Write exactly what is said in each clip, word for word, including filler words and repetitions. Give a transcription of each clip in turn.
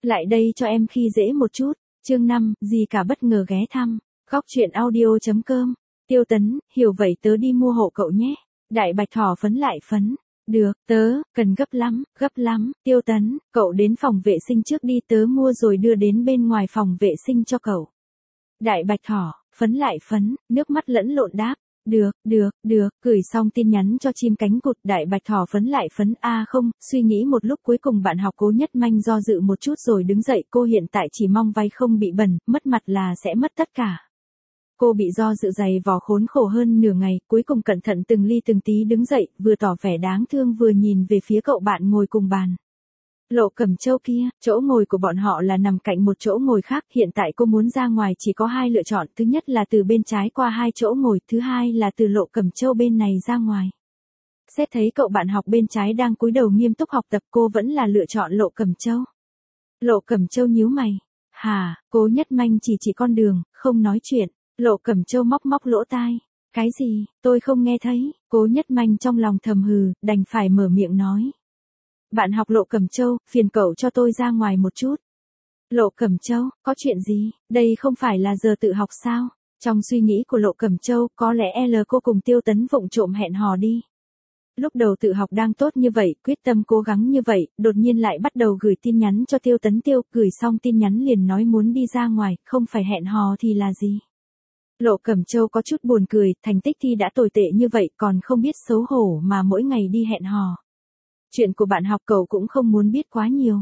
Lại đây cho em khi dễ một chút. Chương năm, gì cả bất ngờ ghé thăm. Góc truyện audio.com. Tiêu Tấn, hiểu vậy tớ đi mua hộ cậu nhé. Đại Bạch thỏ phấn lại phấn. Được, tớ, cần gấp lắm, gấp lắm. Tiêu Tấn, cậu đến phòng vệ sinh trước đi, tớ mua rồi đưa đến bên ngoài phòng vệ sinh cho cậu. Đại Bạch thỏ, phấn lại phấn, nước mắt lẫn lộn đáp. Được, được, được, gửi xong tin nhắn cho chim cánh cụt. Đại Bạch thỏ phấn lại phấn. A à không, suy nghĩ một lúc cuối cùng bạn học Cố Nhất Manh do dự một chút rồi đứng dậy. Cô hiện tại chỉ mong váy không bị bẩn, mất mặt là sẽ mất tất cả. Cô bị do dự dày vò khốn khổ hơn nửa ngày, cuối cùng cẩn thận từng ly từng tí đứng dậy, vừa tỏ vẻ đáng thương vừa nhìn về phía cậu bạn ngồi cùng bàn. Lộ Cẩm Châu kia, chỗ ngồi của bọn họ là nằm cạnh một chỗ ngồi khác, hiện tại cô muốn ra ngoài chỉ có hai lựa chọn, thứ nhất là từ bên trái qua hai chỗ ngồi, thứ hai là từ Lộ Cẩm Châu bên này ra ngoài. Xét thấy cậu bạn học bên trái đang cúi đầu nghiêm túc học tập, cô vẫn là lựa chọn Lộ Cẩm Châu. Lộ Cẩm Châu nhíu mày. Hà, Cố Nhất Manh chỉ chỉ con đường, không nói chuyện. Lộ Cẩm Châu móc móc lỗ tai. Cái gì, tôi không nghe thấy. Cố Nhất Manh trong lòng thầm hừ, đành phải mở miệng nói. Bạn học Lộ Cẩm Châu, phiền cậu cho tôi ra ngoài một chút. Lộ Cẩm Châu, có chuyện gì, đây không phải là giờ tự học sao? Trong suy nghĩ của Lộ Cẩm Châu, có lẽ L cô cùng Tiêu Tấn vụng trộm hẹn hò đi. Lúc đầu tự học đang tốt như vậy, quyết tâm cố gắng như vậy, đột nhiên lại bắt đầu gửi tin nhắn cho Tiêu Tấn. Tiêu, gửi xong tin nhắn liền nói muốn đi ra ngoài, không phải hẹn hò thì là gì? Lộ Cẩm Châu có chút buồn cười, thành tích thi đã tồi tệ như vậy còn không biết xấu hổ mà mỗi ngày đi hẹn hò. Chuyện của bạn học cậu cũng không muốn biết quá nhiều.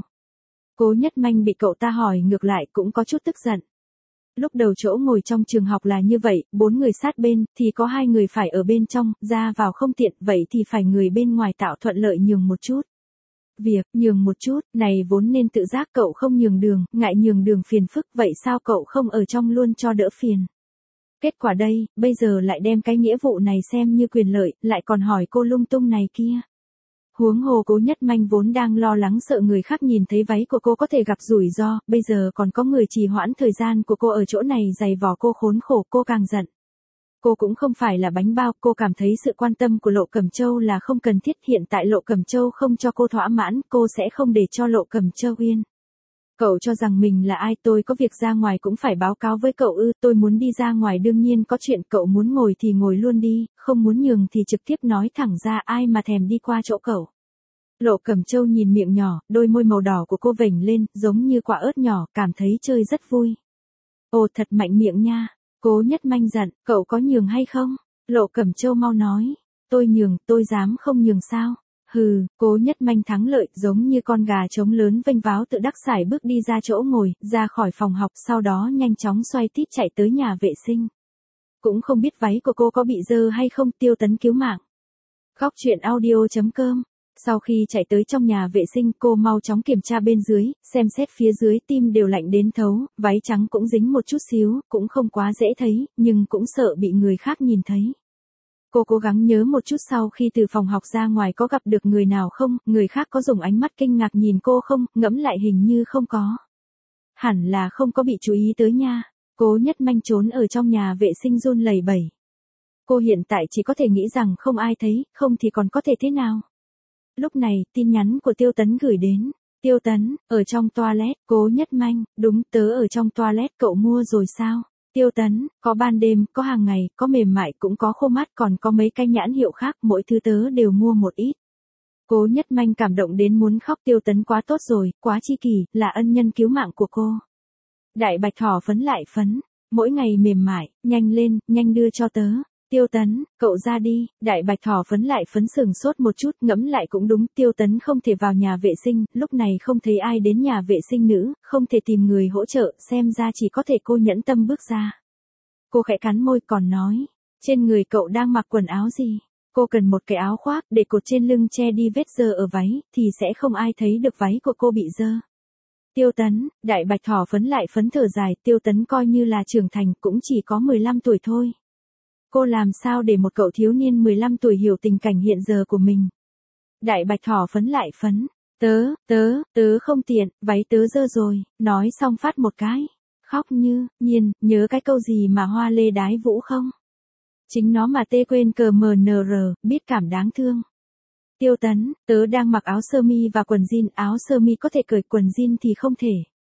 Cố Nhất Manh bị cậu ta hỏi ngược lại cũng có chút tức giận. Lúc đầu chỗ ngồi trong trường học là như vậy, bốn người sát bên, thì có hai người phải ở bên trong, ra vào không tiện, vậy thì phải người bên ngoài tạo thuận lợi nhường một chút. Việc nhường một chút, này vốn nên tự giác cậu không nhường đường, ngại nhường đường phiền phức, vậy sao cậu không ở trong luôn cho đỡ phiền. Kết quả đây, bây giờ lại đem cái nghĩa vụ này xem như quyền lợi, lại còn hỏi cô lung tung này kia. Huống hồ Cố Nhất Manh vốn đang lo lắng sợ người khác nhìn thấy váy của cô có thể gặp rủi ro, bây giờ còn có người trì hoãn thời gian của cô ở chỗ này dày vò cô khốn khổ, cô càng giận. Cô cũng không phải là bánh bao, cô cảm thấy sự quan tâm của Lộ Cẩm Châu là không cần thiết, hiện tại Lộ Cẩm Châu không cho cô thỏa mãn, cô sẽ không để cho Lộ Cẩm Châu yên. Cậu cho rằng mình là ai, tôi có việc ra ngoài cũng phải báo cáo với cậu ư, tôi muốn đi ra ngoài đương nhiên có chuyện, cậu muốn ngồi thì ngồi luôn đi, không muốn nhường thì trực tiếp nói thẳng ra, ai mà thèm đi qua chỗ cậu. Lộ Cẩm Châu nhìn miệng nhỏ, đôi môi màu đỏ của cô vểnh lên, giống như quả ớt nhỏ, cảm thấy chơi rất vui. Ồ thật mạnh miệng nha. Cố Nhất Manh giận, cậu có nhường hay không? Lộ Cẩm Châu mau nói. Tôi nhường, tôi dám không nhường sao? Hừ, Cố Nhất Manh thắng lợi, giống như con gà trống lớn vênh váo tự đắc sải bước đi ra chỗ ngồi, ra khỏi phòng học, sau đó nhanh chóng xoay tít chạy tới nhà vệ sinh. Cũng không biết váy của cô có bị dơ hay không, Tiêu Tấn cứu mạng. Góc truyện audio.com. Sau khi chạy tới trong nhà vệ sinh, cô mau chóng kiểm tra bên dưới, xem xét phía dưới, tim đều lạnh đến thấu, váy trắng cũng dính một chút xíu, cũng không quá dễ thấy, nhưng cũng sợ bị người khác nhìn thấy. Cô cố gắng nhớ một chút sau khi từ phòng học ra ngoài có gặp được người nào không, người khác có dùng ánh mắt kinh ngạc nhìn cô không, ngẫm lại hình như không có. Hẳn là không có bị chú ý tới nha. Cố Nhất Manh trốn ở trong nhà vệ sinh run lẩy bẩy. Cô hiện tại chỉ có thể nghĩ rằng không ai thấy, không thì còn có thể thế nào. Lúc này, tin nhắn của Tiêu Tấn gửi đến. Tiêu Tấn, ở trong toilet, Cố Nhất Manh, đúng tớ ở trong toilet, cậu mua rồi sao? Tiêu Tấn, có ban đêm, có hàng ngày, có mềm mại cũng có khô mát, còn có mấy cái nhãn hiệu khác, mỗi thứ tớ đều mua một ít. Cố Nhất Manh cảm động đến muốn khóc, Tiêu Tấn quá tốt rồi, quá chi kỷ, là ân nhân cứu mạng của cô. Đại Bạch thỏ phấn lại phấn, mỗi ngày mềm mại, nhanh lên, nhanh đưa cho tớ. Tiêu Tấn, cậu ra đi. Đại Bạch thỏ phấn lại phấn sừng sốt một chút, ngẫm lại cũng đúng, Tiêu Tấn không thể vào nhà vệ sinh, lúc này không thấy ai đến nhà vệ sinh nữ, không thể tìm người hỗ trợ, xem ra chỉ có thể cô nhẫn tâm bước ra. Cô khẽ cắn môi còn nói, trên người cậu đang mặc quần áo gì? Cô cần một cái áo khoác để cột trên lưng che đi vết dơ ở váy, thì sẽ không ai thấy được váy của cô bị dơ. Tiêu Tấn, Đại Bạch thỏ phấn lại phấn thở dài, Tiêu Tấn coi như là trưởng thành, cũng chỉ có mười lăm tuổi thôi. Cô làm sao để một cậu thiếu niên mười lăm tuổi hiểu tình cảnh hiện giờ của mình. Đại Bạch thỏ phấn lại phấn. Tớ, tớ, tớ không tiện, váy tớ dơ rồi, nói xong phát một cái. Khóc như, nhiên, nhớ cái câu gì mà hoa lê đái vũ không? Chính nó mà tê quên cờ mờ nờ rờ, biết cảm đáng thương. Tiêu Tấn, tớ đang mặc áo sơ mi và quần jean, áo sơ mi có thể cởi, quần jean thì không thể.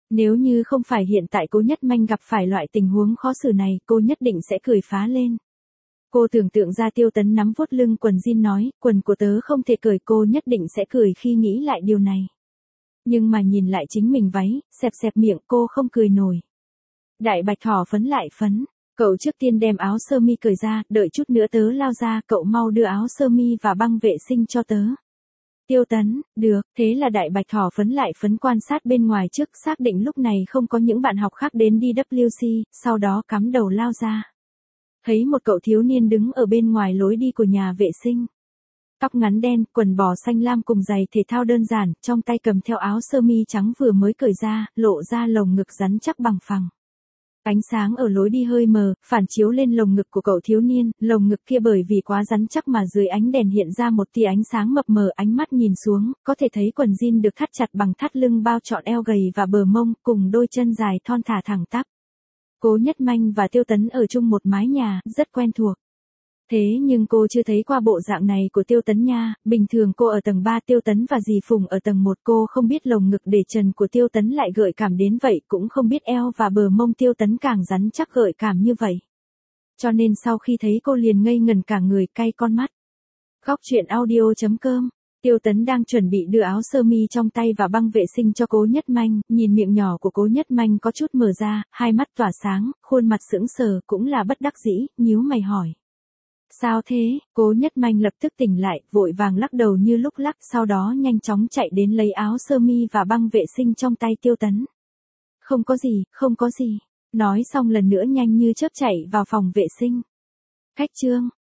Nếu như không phải hiện tại Cố Nhất Manh gặp phải loại tình huống khó xử này, cô nhất định sẽ cười phá lên. Cô tưởng tượng ra Tiêu Tấn nắm vuốt lưng quần jean nói, quần của tớ không thể cởi, cô nhất định sẽ cười khi nghĩ lại điều này. Nhưng mà nhìn lại chính mình váy, xẹp xẹp miệng, cô không cười nổi. Đại bạch thỏ phấn lại phấn. Cậu trước tiên đem áo sơ mi cởi ra, đợi chút nữa tớ lao ra, cậu mau đưa áo sơ mi và băng vệ sinh cho tớ. Tiêu Tấn, được, thế là đại bạch thỏ phấn lại phấn quan sát bên ngoài trước, xác định lúc này không có những bạn học khác đến đi vê kép xê, sau đó cắm đầu lao ra. Thấy một cậu thiếu niên đứng ở bên ngoài lối đi của nhà vệ sinh. Tóc ngắn đen, quần bò xanh lam cùng giày thể thao đơn giản, trong tay cầm theo áo sơ mi trắng vừa mới cởi ra, lộ ra lồng ngực rắn chắc bằng phẳng. Ánh sáng ở lối đi hơi mờ, phản chiếu lên lồng ngực của cậu thiếu niên, lồng ngực kia bởi vì quá rắn chắc mà dưới ánh đèn hiện ra một tia ánh sáng mập mờ, ánh mắt nhìn xuống, có thể thấy quần jean được thắt chặt bằng thắt lưng bao trọn eo gầy và bờ mông, cùng đôi chân dài thon thả thẳng tắp. Cố Nhất Manh và Tiêu Tấn ở chung một mái nhà, rất quen thuộc. Thế nhưng cô chưa thấy qua bộ dạng này của Tiêu Tấn nha, bình thường cô ở tầng ba, Tiêu Tấn và dì Phùng ở tầng một, cô không biết lồng ngực để trần của Tiêu Tấn lại gợi cảm đến vậy, cũng không biết eo và bờ mông Tiêu Tấn càng rắn chắc gợi cảm như vậy. Cho nên sau khi thấy cô liền ngây ngần cả người, cay con mắt. Góc truyện audio chấm com. Tiêu Tấn đang chuẩn bị đưa áo sơ mi trong tay và băng vệ sinh cho Cố Nhất Manh, nhìn miệng nhỏ của Cố Nhất Manh có chút mở ra, hai mắt tỏa sáng, khuôn mặt sững sờ, cũng là bất đắc dĩ, nhíu mày hỏi. Sao thế? Cố Nhất Manh lập tức tỉnh lại, vội vàng lắc đầu như lúc lắc, sau đó nhanh chóng chạy đến lấy áo sơ mi và băng vệ sinh trong tay Tiêu Tấn. Không có gì, không có gì. Nói xong lần nữa nhanh như chớp chạy vào phòng vệ sinh. Khách trương,